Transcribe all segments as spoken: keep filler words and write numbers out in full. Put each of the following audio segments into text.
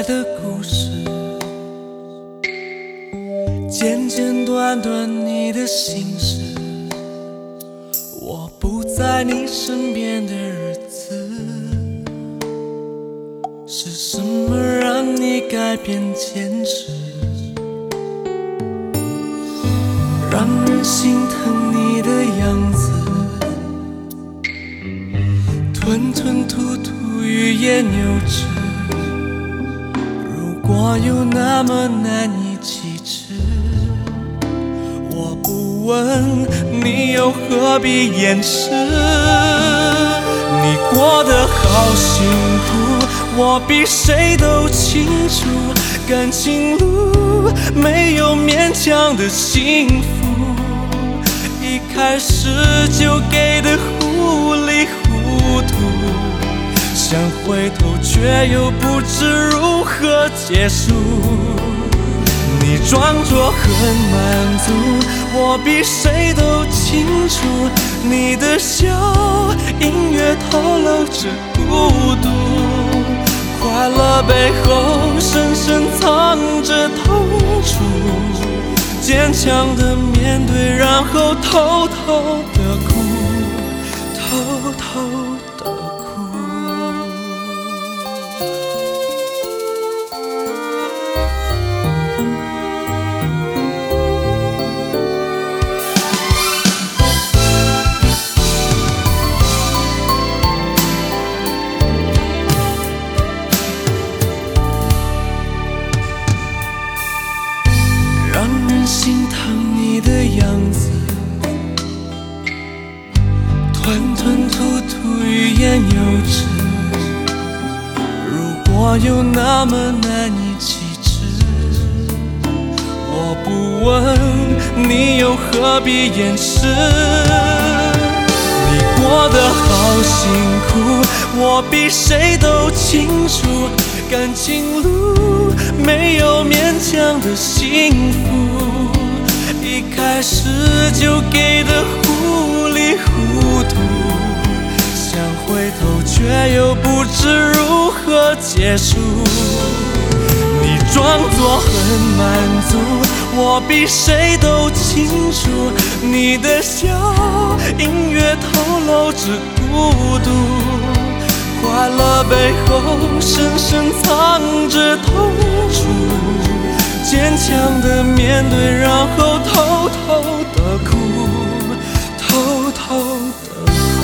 的故事，简简短短你的心事，我不在你身边的日子，是什么让你改变坚持，让人心疼你的样子，吞吞吐吐欲言又止，如果有那么难以启齿，我不问你又何必掩饰，你过得好辛苦，我比谁都清楚，感情路没有勉强的幸福，一开始就给的糊里糊涂，想回头却又不知如何结束，你装作很满足，我比谁都清楚，你的笑隐约透露着孤独，快乐背后深深藏着痛楚，坚强的面对，然后偷偷的哭，偷偷的哭。让人心疼你的样子，吞吞吐吐欲言又止，如果有那么难以启齿，我不问你又何必掩饰，你过得好辛苦，我比谁都清楚，感情路没有勉强的幸福，一开始就给的糊里糊涂，想回头却又不知如何结束，你装作很满足，我比谁都清楚，你的笑隐约透露着孤独，快乐背后深深藏着痛楚，坚强的面对，然后偷偷的哭，偷偷的哭。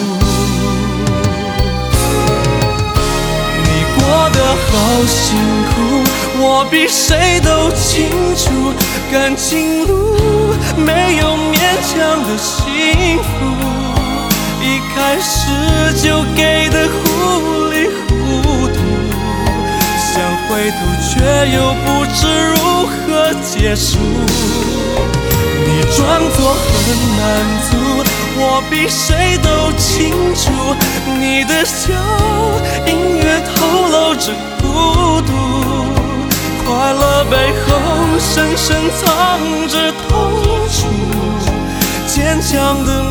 你过得好辛苦，我比谁都清楚，感情路没有勉强的幸福，一开始就给的糊里糊涂，想回头却又不知如何结束，你装作很满足，我比谁都清楚，你的笑隐约透露着孤独，快乐背后深深藏着痛楚，坚强的